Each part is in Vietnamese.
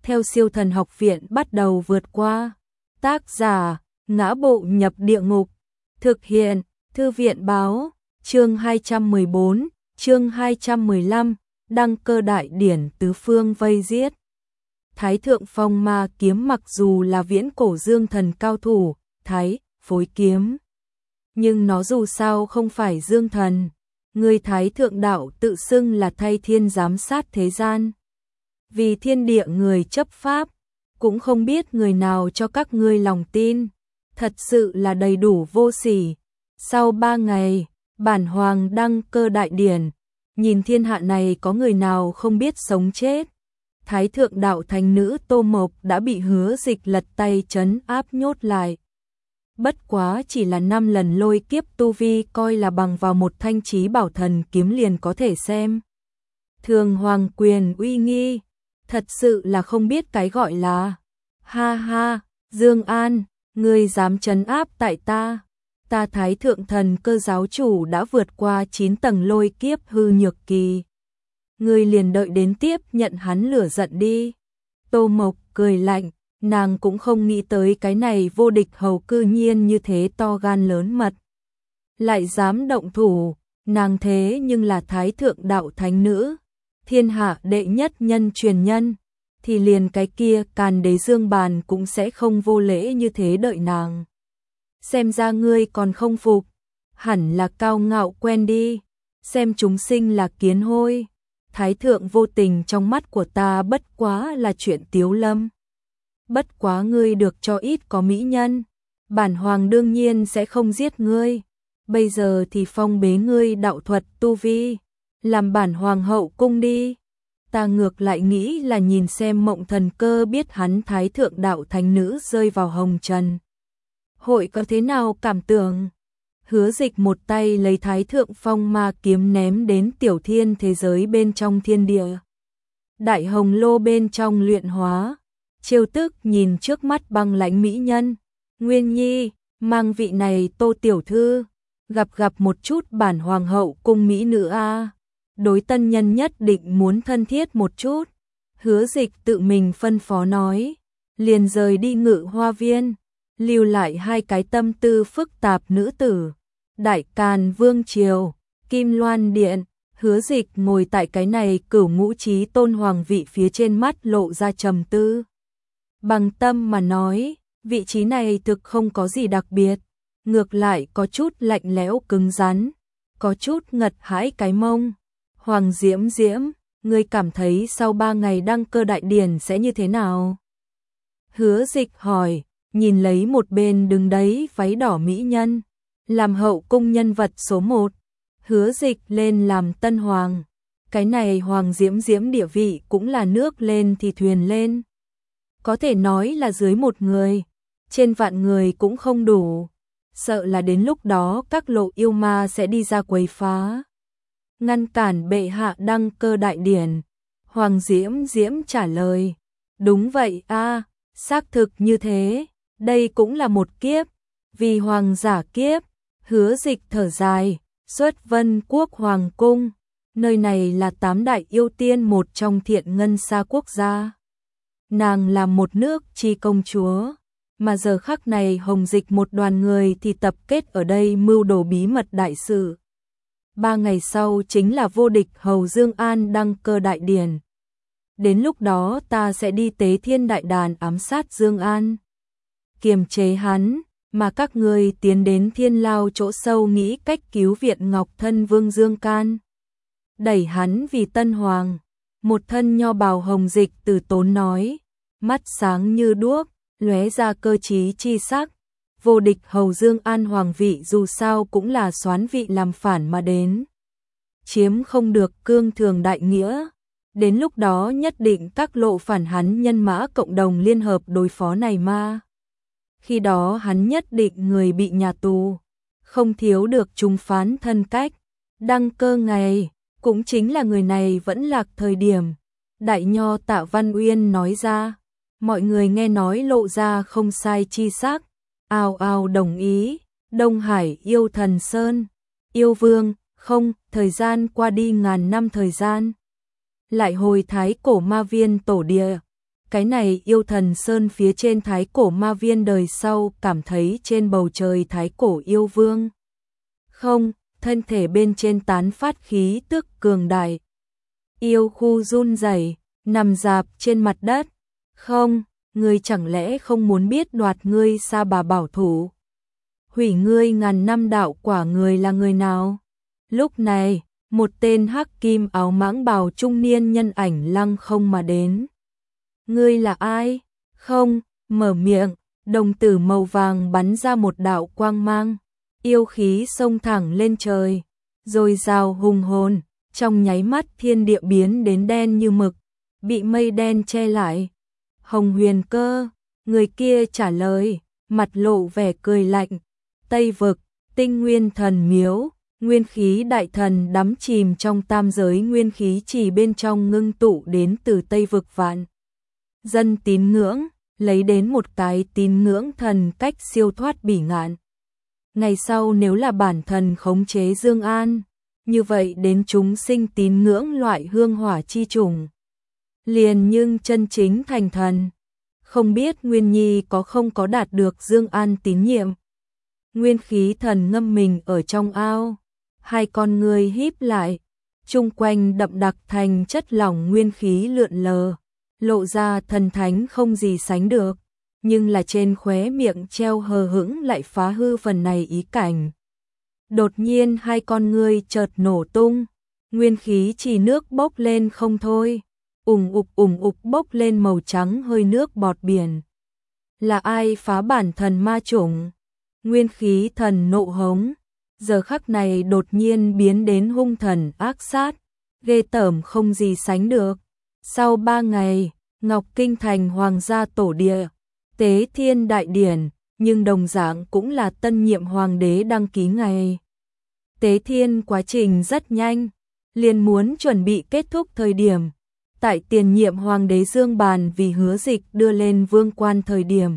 theo Siêu Thần Học Viện bắt đầu vượt qua. Tác giả: Ngã Bộ Nhập Địa Ngục. Thực hiện: Thư viện báo. Chương 214, chương 215, đăng cơ đại điển tứ phương vây giết. Thái thượng phong ma kiếm mặc dù là viễn cổ dương thần cao thủ, thái, phối kiếm. Nhưng nó dù sao không phải dương thần. Người thái thượng đạo tự xưng là thay thiên giám sát thế gian. Vì thiên địa người chấp pháp, cũng không biết người nào cho các ngươi lòng tin. Thật sự là đầy đủ vô sỉ. Sau 3 ngày, bản hoàng đăng cơ đại điển, nhìn thiên hạ này có người nào không biết sống chết. Thái thượng đạo thánh nữ Tô Mộc đã bị Hứa Dịch lật tay trấn áp nhốt lại. Bất quá chỉ là 5 lần lôi kiếp tu vi, coi là bằng vào một thanh chí bảo thần kiếm liền có thể xem. Thường hoàng quyền uy nghi, thật sự là không biết cái gọi là. Ha ha, Dương An, ngươi dám trấn áp tại ta. Ta Thái thượng thần cơ giáo chủ đã vượt qua 9 tầng lôi kiếp hư nhược kỳ. Ngươi liền đợi đến tiếp nhận hắn lửa giận đi. Tô Mộc cười lạnh, nàng cũng không nghĩ tới cái này vô địch hầu cư nhiên như thế to gan lớn mật. Lại dám động thủ, nàng thế nhưng là Thái thượng đạo thánh nữ, thiên hạ đệ nhất nhân truyền nhân, thì liền cái kia Càn Đế Dương Bàn cũng sẽ không vô lễ như thế đợi nàng. Xem ra ngươi còn không phục, hẳn là cao ngạo quen đi, xem chúng sinh là kiến hôi. Thái thượng vô tình trong mắt của ta bất quá là chuyện tiếu lâm. Bất quá ngươi được cho ít có mỹ nhân, bản hoàng đương nhiên sẽ không giết ngươi. Bây giờ thì phong bế ngươi đạo thuật tu vi, làm bản hoàng hậu cung đi. Ta ngược lại nghĩ là nhìn xem Mộng Thần Cơ biết hắn Thái thượng đạo thánh nữ rơi vào hồng trần, hội có thế nào cảm tưởng. Hứa Dịch một tay lấy Thái thượng phong ma kiếm ném đến tiểu thiên thế giới bên trong thiên địa. Đại hồng lô bên trong luyện hóa, trêu tức nhìn trước mắt băng lãnh mỹ nhân. Nguyên Nhi, mang vị này Tô tiểu thư, gặp một chút bản hoàng hậu cung mỹ nữ a. Đối tân nhân nhất định muốn thân thiết một chút. Hứa Dịch tự mình phân phó nói, liền rời đi Ngự Hoa Viên, lưu lại 2 cái tâm tư phức tạp nữ tử. Đại Càn Vương triều, Kim Loan Điện. Hứa Dịch ngồi tại cái này Cửu Ngũ Chí Tôn hoàng vị phía trên, mắt lộ ra trầm tư. Bằng tâm mà nói, vị trí này thực không có gì đặc biệt, ngược lại có chút lạnh lẽo cứng rắn, có chút ngật hãi cái mông. Hoàng Diễm Diễm, ngươi cảm thấy sau 3 ngày đăng cơ đại điển sẽ như thế nào? Hứa Dịch hỏi, nhìn lấy một bên đứng đấy váy đỏ mỹ nhân, làm hậu cung nhân vật số 1. Hứa Dịch lên làm tân hoàng, cái này Hoàng Diễm Diễm địa vị cũng là nước lên thì thuyền lên. Có thể nói là dưới 1 người, trên vạn người cũng không đủ, sợ là đến lúc đó các lộ yêu ma sẽ đi ra quấy phá, ngăn cản bệ hạ đăng cơ đại điển. Hoàng Diễm Diễm trả lời, đúng vậy a, xác thực như thế, đây cũng là một kiếp, vì hoàng giả kiếp. Hứa Dịch thở dài, xuất Vân Quốc hoàng cung, nơi này là 8 đại yêu tiên một trong Thiện Ngân Sa quốc gia. Nàng là một nước chi công chúa, mà giờ khắc này Hồng Dịch một đoàn người thì tập kết ở đây mưu đồ bí mật đại sự. 3 ngày sau chính là vô địch hầu Dương An đăng cơ đại điển. Đến lúc đó ta sẽ đi tế thiên đại đàn ám sát Dương An, kiềm chế hắn, mà các ngươi tiến đến thiên lao chỗ sâu nghĩ cách cứu viện Ngọc Thân Vương Dương Can, đẩy hắn vì tân hoàng. Một thân nho bào Hồng Dịch từ tốn nói, mắt sáng như đuốc, lóe ra cơ trí chi sắc. Vô địch hầu Dương An hoàng vị dù sao cũng là soán vị làm phản mà đến, chiếm không được cương thường đại nghĩa. Đến lúc đó nhất định các lộ phản hắn nhân mã cộng đồng liên hợp đối phó này ma. Khi đó hắn nhất định người bị nhà tù, không thiếu được trùng phán thân cách. Đăng cơ ngày, cũng chính là người này vẫn lạc thời điểm. Đại nho Tạ Văn Uyên nói ra, mọi người nghe nói lộ ra không sai chi sắc, ào ào đồng ý. Đông Hải yêu thần Sơn, yêu vương, không, thời gian qua đi ngàn năm thời gian. Lại hồi thái cổ ma viên tổ địa, Cái này yêu thần sơn phía trên thái cổ ma viên đời sau cảm thấy trên bầu trời thái cổ yêu vương. Không, thân thể bên trên tán phát khí tức cường đại. Yêu khu run rẩy, nằm rạp trên mặt đất. Không, ngươi chẳng lẽ không muốn biết đoạt ngươi Sa Bà bảo thủ? Hủy ngươi ngàn năm đạo quả người là người nào? Lúc này, một tên hắc kim áo mãng bào trung niên nhân ảnh lăng không mà đến. Ngươi là ai? Không, mở miệng, đồng tử màu vàng bắn ra một đạo quang mang, yêu khí xông thẳng lên trời, rồi rào hùng hồn, trong nháy mắt thiên địa biến đến đen như mực, bị mây đen che lại. Hồng Huyền Cơ, người kia trả lời, mặt lộ vẻ cười lạnh. Tây vực, Tinh Nguyên Thần Miếu, nguyên khí đại thần đắm chìm trong tam giới nguyên khí chỉ bên trong ngưng tụ đến từ Tây vực vạn dân tín ngưỡng, lấy đến một cái tín ngưỡng thần cách siêu thoát bỉ ngạn. Ngày sau nếu là bản thần khống chế Dương An, như vậy đến chúng sinh tín ngưỡng loại hương hỏa chi trùng. Liền nhưng chân chính thành thần, không biết Nguyên Nhi có không có đạt được Dương An tín nhiệm. Nguyên khí thần ngâm mình ở trong ao, hai con người híp lại, chung quanh đậm đặc thành chất lỏng nguyên khí lượn lờ, lộ ra thần thánh không gì sánh được, nhưng là trên khóe miệng treo hờ hững lại phá hư phần này ý cảnh. Đột nhiên hai con ngươi chợt nổ tung, nguyên khí chỉ nước bốc lên không thôi, ủng ục bốc lên màu trắng hơi nước bọt biển. Là ai phá bản thần ma chủng? Nguyên khí thần nộ hống, giờ khắc này đột nhiên biến đến hung thần ác sát, ghê tởm không gì sánh được. Sau 3 ngày, Ngọc Kinh thành hoàng gia tổ địa, Tế Thiên đại điển, nhưng đồng dạng cũng là tân nhiệm hoàng đế đăng ký ngày. Tế Thiên quá trình rất nhanh, liền muốn chuẩn bị kết thúc thời điểm. Tại tiền nhiệm hoàng đế Dương Bàn vì Hứa Dịch đưa lên vương quan thời điểm.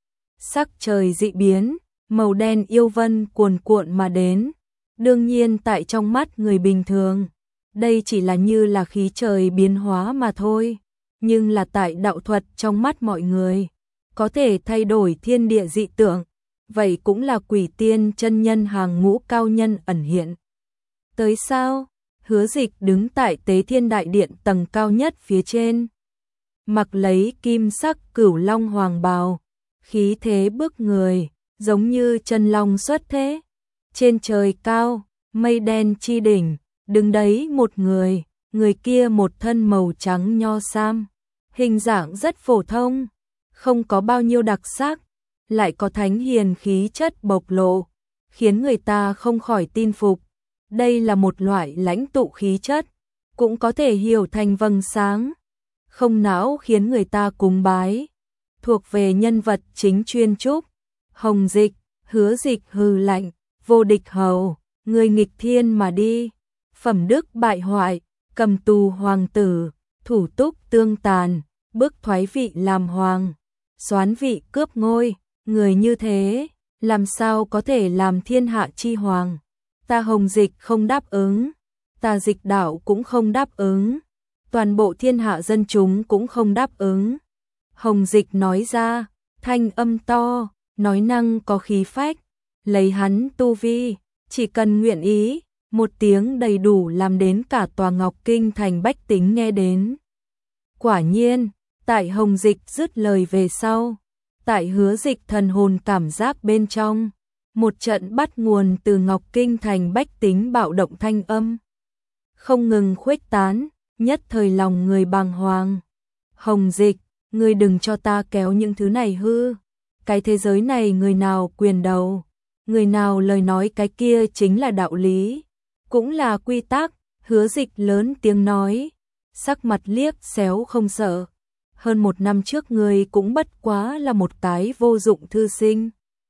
Sắc trời dị biến, màu đen yêu vân cuồn cuộn mà đến. Đương nhiên tại trong mắt người bình thường, đây chỉ là như là khí trời biến hóa mà thôi. Nhưng là tại đạo thuật trong mắt mọi người, có thể thay đổi thiên địa dị tượng. Vậy cũng là quỷ tiên chân nhân hàng ngũ cao nhân ẩn hiện. Tới sao? Hứa Dịch đứng tại Tế Thiên đại điện tầng cao nhất phía trên, mặc lấy kim sắc cửu long hoàng bào, khí thế bức người, giống như chân long xuất thế. Trên trời cao, mây đen chi đỉnh, đứng đấy một người, người kia một thân màu trắng nho sam, hình dạng rất phổ thông, không có bao nhiêu đặc sắc, lại có thánh hiền khí chất bộc lộ, khiến người ta không khỏi tin phục. Đây là một loại lãnh tụ khí chất, cũng có thể hiểu thành vầng sáng, không não khiến người ta cúng bái, thuộc về nhân vật chính chuyên trúc. Hồng Dịch, Hứa Dịch hừ lạnh, vô địch hầu, người nghịch thiên mà đi, phẩm đức bại hoại, cầm tù hoàng tử, thủ túc tương tàn, bức thoái vị làm hoàng, soán vị cướp ngôi, người như thế, làm sao có thể làm thiên hạ chi hoàng? Ta Hồng Dịch không đáp ứng, ta Dịch đạo cũng không đáp ứng, toàn bộ thiên hạ dân chúng cũng không đáp ứng. Hồng Dịch nói ra, thanh âm to, nói năng có khí phách, lấy hắn tu vi, chỉ cần nguyện ý, một tiếng đầy đủ làm đến cả tòa Ngọc Kinh thành bách tính nghe đến. Quả nhiên, tại Hồng Dịch dứt lời về sau, tại Hứa Dịch thần hồn cảm giác bên trong, một trận bắt nguồn từ Ngọc Kinh thành bách tính bạo động thanh âm, không ngừng khuếch tán, nhất thời lòng người bàng hoàng. Hồng Dịch, ngươi đừng cho ta kéo những thứ này hư, cái thế giới này người nào quyền đầu, người nào lời nói cái kia chính là đạo lý, cũng là quy tắc. Hứa Dịch lớn tiếng nói, sắc mặt liếc xéo không sợ. Hơn 1 năm trước ngươi cũng bất quá là một cái vô dụng thư sinh.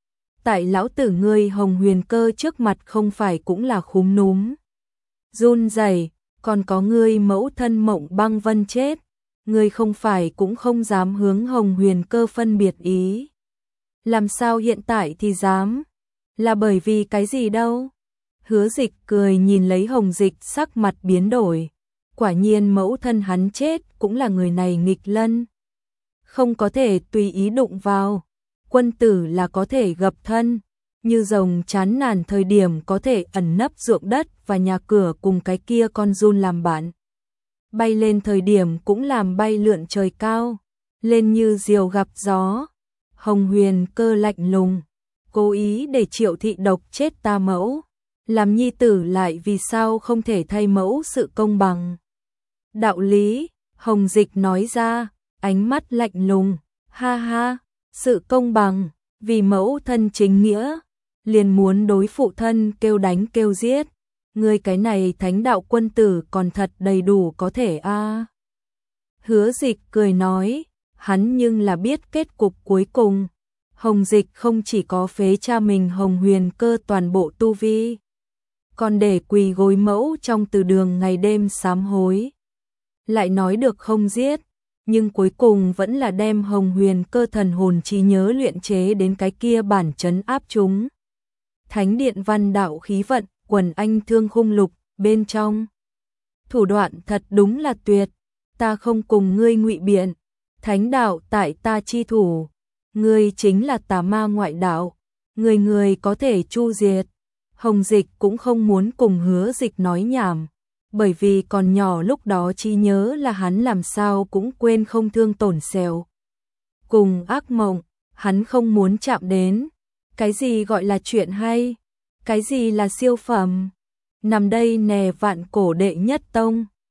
Tại lão tử ngươi Hồng Huyền Cơ trước mặt không phải cũng là khúm núm, run rẩy, còn có ngươi mẫu thân Mộng Băng Vân chết, ngươi không phải cũng không dám hướng Hồng Huyền Cơ phân biệt ý. Làm sao hiện tại thì dám? Là bởi vì cái gì đâu? Hứa Dịch cười nhìn lấy Hồng Dịch, sắc mặt biến đổi. Quả nhiên mẫu thân hắn chết cũng là người này nghịch lân. không có thể tùy ý đụng vào. Quân tử là có thể gập thân, như rồng chán nản thời điểm có thể ẩn nấp ruộng đất và nhà cửa cùng cái kia con giun làm bạn. Bay lên thời điểm cũng làm bay lượn trời cao, lên như diều gặp gió. Hồng Huyền Cơ lạnh lùng, cố ý để Triệu Thị độc chết ta mẫu, làm nhi tử lại vì sao không thể thay mẫu sự công bằng. Đạo lý, Hồng Dịch nói ra, ánh mắt lạnh lùng, ha ha, sự công bằng, vì mẫu thân chính nghĩa, liền muốn đối phụ thân kêu đánh kêu giết. Ngươi cái này thánh đạo quân tử còn thật đầy đủ có thể a. Hứa Dịch cười nói, hắn nhưng là biết kết cục cuối cùng. Hồng Dịch không chỉ có phế cha mình Hồng Huyền Cơ toàn bộ tu vi, còn để quỳ gối mẫu trong từ đường ngày đêm sám hối. Lại nói được không giết, nhưng cuối cùng vẫn là đem Hồng Huyền Cơ thần hồn trí nhớ luyện chế đến cái kia bản trấn áp chúng. Thánh điện văn đạo khí vận, quần anh thương khung lục, bên trong. Thủ đoạn thật đúng là tuyệt, ta không cùng ngươi ngụy biện, thánh đạo tại ta chi thủ, ngươi chính là tà ma ngoại đạo, người người có thể chu diệt. Hồng Dịch cũng không muốn cùng Hứa Dịch nói nhảm, bởi vì còn nhỏ lúc đó trí nhớ là hắn làm sao cũng quên không thương tổn sẹo. Cùng ác mộng, hắn không muốn chạm đến. Cái gì gọi là chuyện hay? Cái gì là siêu phẩm? Nằm đây nè vạn cổ đệ nhất tông,